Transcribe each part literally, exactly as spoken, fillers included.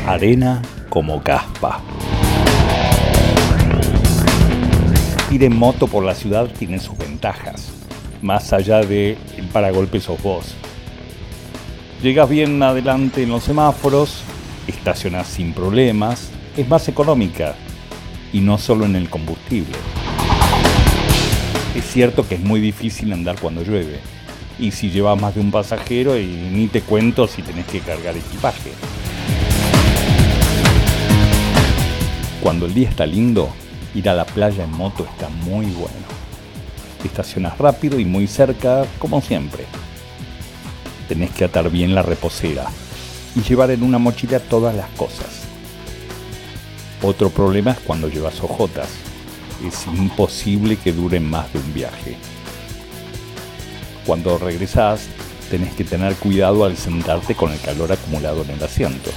Arena como caspa. Ir en moto por la ciudad tiene sus ventajas, más allá de el paragolpe sos vos. Llegas bien adelante en los semáforos, estacionás sin problemas, es más económica, y no solo en el combustible. Es cierto que es muy difícil andar cuando llueve, y si llevas más de un pasajero, y ni te cuento si tenés que cargar equipaje. Cuando el día está lindo, ir a la playa en moto está muy bueno. Estacionas rápido y muy cerca, como siempre. Tenés que atar bien la reposera y llevar en una mochila todas las cosas. Otro problema es cuando llevas ojotas. Es imposible que duren más de un viaje. Cuando regresás, tenés que tener cuidado al sentarte con el calor acumulado en el asiento.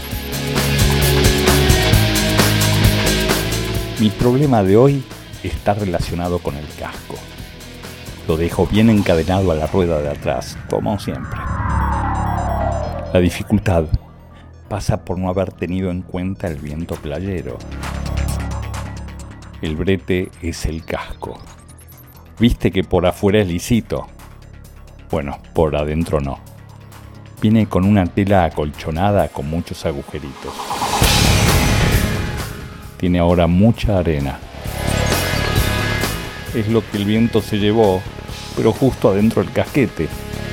Mi problema de hoy está relacionado con el casco. Lo dejo bien encadenado a la rueda de atrás, como siempre. La dificultad pasa por no haber tenido en cuenta el viento playero. El brete es el casco. Viste que por afuera es lisito. Bueno, por adentro no. Viene con una tela acolchonada con muchos agujeritos. Tiene ahora mucha arena. Es lo que el viento se llevó, pero justo adentro del casquete.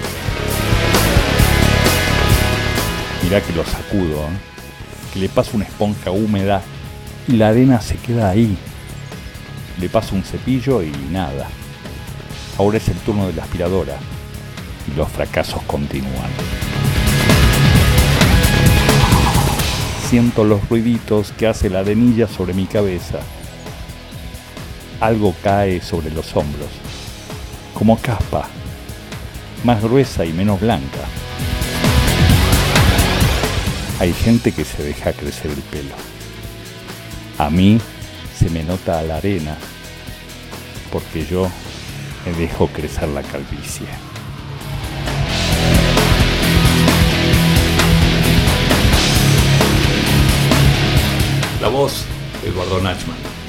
Mirá que lo sacudo, ¿eh? Que le paso una esponja húmeda y la arena se queda ahí. Le paso un cepillo y nada. Ahora es el turno de la aspiradora y los fracasos continúan. Siento los ruiditos que hace la arenilla sobre mi cabeza. Algo cae sobre los hombros, como caspa, más gruesa y menos blanca. Hay gente que se deja crecer el pelo. A mí se me nota la arena, porque yo me dejo crecer la calvicie. La voz, Eduardo Nachman.